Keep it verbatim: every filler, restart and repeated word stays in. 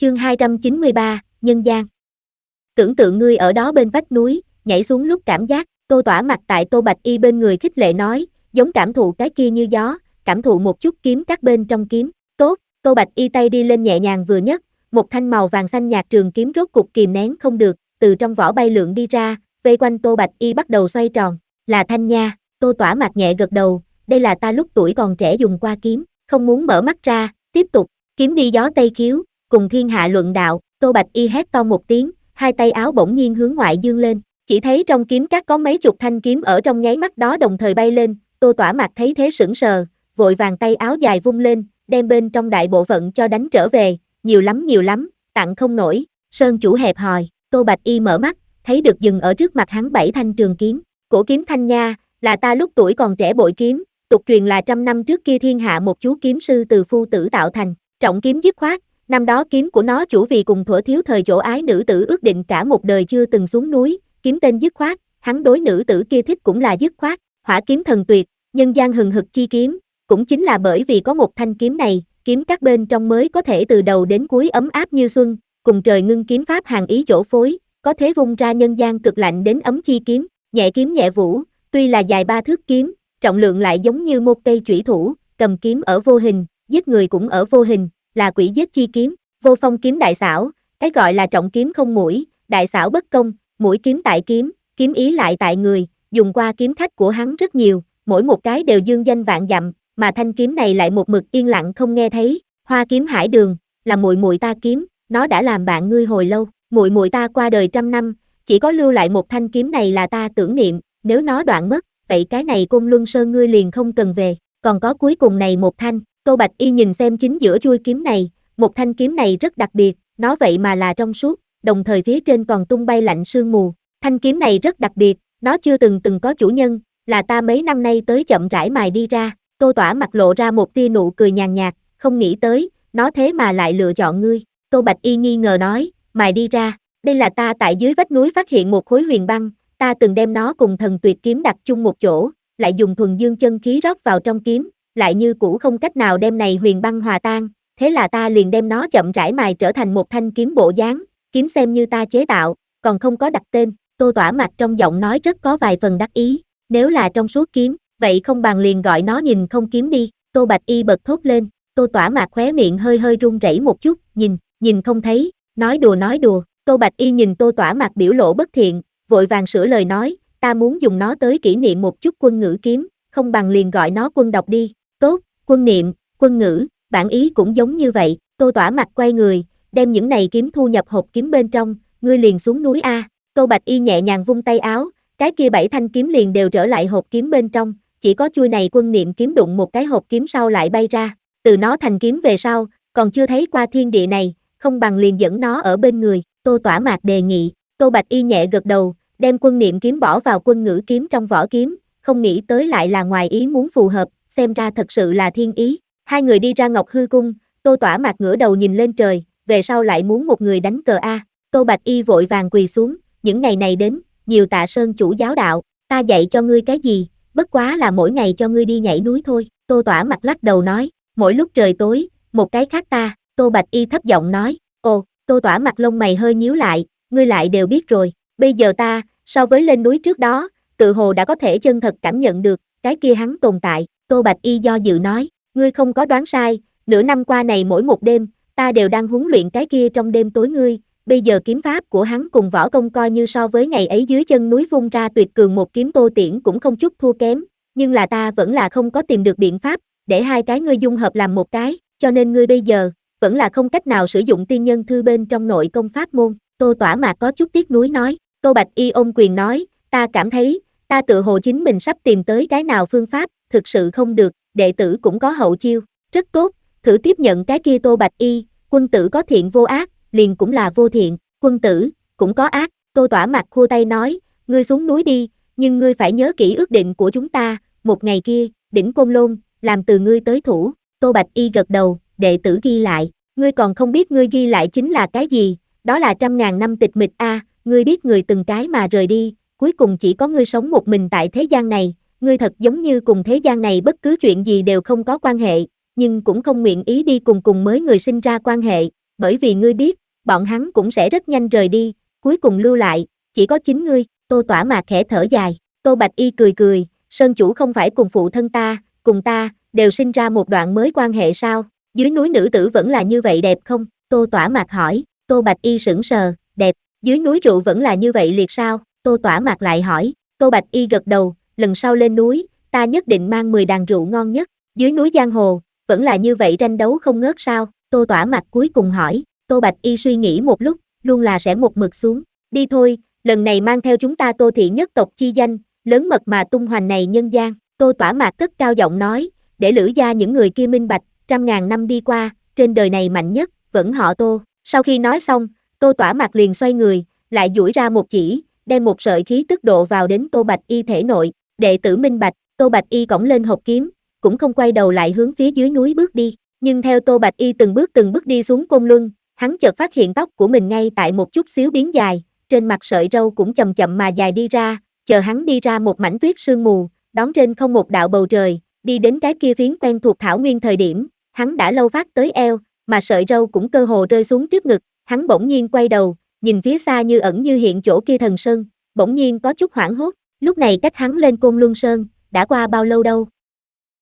Chương hai trăm chín mươi ba, Nhân gian. Tưởng tượng ngươi ở đó bên vách núi, nhảy xuống lúc cảm giác, Tô Tỏa mặt tại Tô Bạch Y bên người khích lệ nói, giống cảm thụ cái kia như gió, cảm thụ một chút kiếm cắt bên trong kiếm. Tốt, Tô Bạch Y tay đi lên nhẹ nhàng vừa nhấc, một thanh màu vàng xanh nhạt trường kiếm rốt cục kìm nén không được, từ trong vỏ bay lượn đi ra, vây quanh Tô Bạch Y bắt đầu xoay tròn. Là thanh nha, Tô Tỏa mặt nhẹ gật đầu, đây là ta lúc tuổi còn trẻ dùng qua kiếm, không muốn mở mắt ra, tiếp tục, kiếm đi gió tây khiếu, cùng thiên hạ luận đạo. Tô Bạch Y hét to một tiếng, hai tay áo bỗng nhiên hướng ngoại dương lên, chỉ thấy trong kiếm cắt có mấy chục thanh kiếm ở trong nháy mắt đó đồng thời bay lên. Tô Tỏa mặt thấy thế sững sờ, vội vàng tay áo dài vung lên, đem bên trong đại bộ phận cho đánh trở về, nhiều lắm nhiều lắm, tặng không nổi. Sơn chủ hẹp hòi, Tô Bạch Y mở mắt, thấy được dừng ở trước mặt hắn bảy thanh trường kiếm, cổ kiếm thanh nha, là ta lúc tuổi còn trẻ bội kiếm, tục truyền là trăm năm trước kia thiên hạ một chú kiếm sư từ phu tử tạo thành, trọng kiếm dứt khoát. Năm đó kiếm của nó chủ vì cùng thuở thiếu thời chỗ ái nữ tử ước định cả một đời chưa từng xuống núi, kiếm tên dứt khoát, hắn đối nữ tử kia thích cũng là dứt khoát, hỏa kiếm thần tuyệt, nhân gian hừng hực chi kiếm, cũng chính là bởi vì có một thanh kiếm này, kiếm các bên trong mới có thể từ đầu đến cuối ấm áp như xuân, cùng trời ngưng kiếm pháp hàng ý chỗ phối, có thế vung ra nhân gian cực lạnh đến ấm chi kiếm, nhẹ kiếm nhẹ vũ, tuy là dài ba thước kiếm, trọng lượng lại giống như một cây chủy thủ, cầm kiếm ở vô hình, giết người cũng ở vô hình, là quỷ giết chi kiếm, vô phong kiếm đại xảo, cái gọi là trọng kiếm không mũi, đại xảo bất công, mũi kiếm tại kiếm, kiếm ý lại tại người, dùng qua kiếm khách của hắn rất nhiều, mỗi một cái đều dương danh vạn dặm, mà thanh kiếm này lại một mực yên lặng không nghe thấy. Hoa kiếm hải đường, là muội muội ta kiếm, nó đã làm bạn ngươi hồi lâu, muội muội ta qua đời trăm năm, chỉ có lưu lại một thanh kiếm này là ta tưởng niệm, nếu nó đoạn mất, vậy cái này Côn Luân Sơn ngươi liền không cần về, còn có cuối cùng này một thanh. Tô Bạch Y nhìn xem chính giữa chuôi kiếm này, một thanh kiếm này rất đặc biệt, nó vậy mà là trong suốt, đồng thời phía trên còn tung bay lạnh sương mù. Thanh kiếm này rất đặc biệt, nó chưa từng từng có chủ nhân, là ta mấy năm nay tới chậm rãi mài đi ra. Tô Tỏa mặt lộ ra một tia nụ cười nhàn nhạt, không nghĩ tới, nó thế mà lại lựa chọn ngươi. Tô Bạch Y nghi ngờ nói, mài đi ra, đây là ta tại dưới vách núi phát hiện một khối huyền băng, ta từng đem nó cùng thần tuyệt kiếm đặt chung một chỗ, lại dùng thuần dương chân khí rót vào trong kiếm, lại như cũ không cách nào đem này huyền băng hòa tan, thế là ta liền đem nó chậm rãi mài trở thành một thanh kiếm bộ dáng, kiếm xem như ta chế tạo, còn không có đặt tên. Tô Tỏa mặt trong giọng nói rất có vài phần đắc ý, nếu là trong suốt kiếm, vậy không bằng liền gọi nó nhìn không kiếm đi. Tô Bạch Y bật thốt lên, Tô Tỏa mặt khóe miệng hơi hơi run rẩy một chút, nhìn, nhìn không thấy, nói đùa nói đùa. Tô Bạch Y nhìn Tô Tỏa mặt biểu lộ bất thiện, vội vàng sửa lời nói, ta muốn dùng nó tới kỷ niệm một chút quân ngữ kiếm, không bằng liền gọi nó quân đọc đi. Tốt, quân niệm, quân ngữ, bản ý cũng giống như vậy. Tô Tỏa mặt quay người, đem những này kiếm thu nhập hộp kiếm bên trong, ngươi liền xuống núi a. Tô Bạch Y nhẹ nhàng vung tay áo, cái kia bảy thanh kiếm liền đều trở lại hộp kiếm bên trong, chỉ có chuôi này quân niệm kiếm đụng một cái hộp kiếm sau lại bay ra, từ nó thành kiếm về sau, còn chưa thấy qua thiên địa này, không bằng liền dẫn nó ở bên người. Tô Tỏa mạc đề nghị. Tô Bạch Y nhẹ gật đầu, đem quân niệm kiếm bỏ vào quân ngữ kiếm trong vỏ kiếm, không nghĩ tới lại là ngoài ý muốn phù hợp, xem ra thật sự là thiên ý. Hai người đi ra Ngọc Hư Cung, Tô Tỏa mạc ngửa đầu nhìn lên trời, về sau lại muốn một người đánh cờ a. Tô Bạch Y vội vàng quỳ xuống, những ngày này đến, nhiều tạ Sơn chủ giáo đạo, ta dạy cho ngươi cái gì, bất quá là mỗi ngày cho ngươi đi nhảy núi thôi. Tô Tỏa mặt lắc đầu nói, mỗi lúc trời tối, một cái khác ta. Tô Bạch Y thấp giọng nói, ồ. Tô Tỏa mặt lông mày hơi nhíu lại, ngươi lại đều biết rồi, bây giờ ta, so với lên núi trước đó, tự hồ đã có thể chân thật cảm nhận được, cái kia hắn tồn tại. Tô Bạch Y do dự nói, ngươi không có đoán sai, nửa năm qua này mỗi một đêm, ta đều đang huấn luyện cái kia trong đêm tối ngươi, bây giờ kiếm pháp của hắn cùng võ công coi như so với ngày ấy dưới chân núi vung ra tuyệt cường một kiếm Tô Tiễn cũng không chút thua kém, nhưng là ta vẫn là không có tìm được biện pháp, để hai cái ngươi dung hợp làm một cái, cho nên ngươi bây giờ, vẫn là không cách nào sử dụng tiên nhân thư bên trong nội công pháp môn. Tô Tỏa mạc có chút tiếc nuối nói. Tô Bạch Y ôm quyền nói, ta cảm thấy, ta tự hồ chính mình sắp tìm tới cái nào phương pháp, thực sự không được, đệ tử cũng có hậu chiêu, rất tốt, thử tiếp nhận cái kia. Tô Bạch Y, quân tử có thiện vô ác, liền cũng là vô thiện, quân tử, cũng có ác. Tô Tỏa mạc khua tay nói, ngươi xuống núi đi, nhưng ngươi phải nhớ kỹ ước định của chúng ta, một ngày kia, đỉnh Côn Lôn, làm từ ngươi tới thủ. Tô Bạch Y gật đầu, đệ tử ghi lại, ngươi còn không biết ngươi ghi lại chính là cái gì, đó là trăm ngàn năm tịch mịch a, à, ngươi biết người từng cái mà rời đi, cuối cùng chỉ có ngươi sống một mình tại thế gian này, ngươi thật giống như cùng thế gian này bất cứ chuyện gì đều không có quan hệ, nhưng cũng không nguyện ý đi cùng cùng mới người sinh ra quan hệ, bởi vì ngươi biết, bọn hắn cũng sẽ rất nhanh rời đi, cuối cùng lưu lại, chỉ có chính ngươi, Tô Tỏa Mạc khẽ thở dài, Tô Bạch Y cười cười, Sơn chủ không phải cùng phụ thân ta, cùng ta, đều sinh ra một đoạn mới quan hệ sao, dưới núi nữ tử vẫn là như vậy đẹp không, Tô Tỏa Mạc hỏi, Tô Bạch Y sững sờ, đẹp, dưới núi rượu vẫn là như vậy liệt sao, Tô Tỏa Mạc lại hỏi, Tô Bạch Y gật đầu, lần sau lên núi, ta nhất định mang mười đàn rượu ngon nhất, dưới núi giang hồ, vẫn là như vậy tranh đấu không ngớt sao, Tô Tỏa Mạc cuối cùng hỏi, Tô Bạch Y suy nghĩ một lúc, luôn là sẽ một mực xuống, đi thôi, lần này mang theo chúng ta Tô thị nhất tộc chi danh, lớn mật mà tung hoành này nhân gian, Tô Tỏa Mạc cất cao giọng nói, để Lữ gia những người kia minh bạch, trăm ngàn năm đi qua, trên đời này mạnh nhất, vẫn họ Tô, sau khi nói xong, Tô Tỏa Mạc liền xoay người, lại duỗi ra một chỉ, đem một sợi khí tức độ vào đến Tô Bạch Y thể nội, đệ tử minh bạch, Tô Bạch Y cõng lên hộp kiếm, cũng không quay đầu lại hướng phía dưới núi bước đi, nhưng theo Tô Bạch Y từng bước từng bước đi xuống Côn Luân, hắn chợt phát hiện tóc của mình ngay tại một chút xíu biến dài, trên mặt sợi râu cũng chậm chậm mà dài đi ra, chờ hắn đi ra một mảnh tuyết sương mù, đón trên không một đạo bầu trời, đi đến cái kia phiến quen thuộc thảo nguyên thời điểm, hắn đã lâu phát tới eo, mà sợi râu cũng cơ hồ rơi xuống trước ngực, hắn bỗng nhiên quay đầu, nhìn phía xa như ẩn như hiện chỗ kia thần sơn, bỗng nhiên có chút hoảng hốt, lúc này cách hắn lên Côn Luân Sơn, đã qua bao lâu đâu,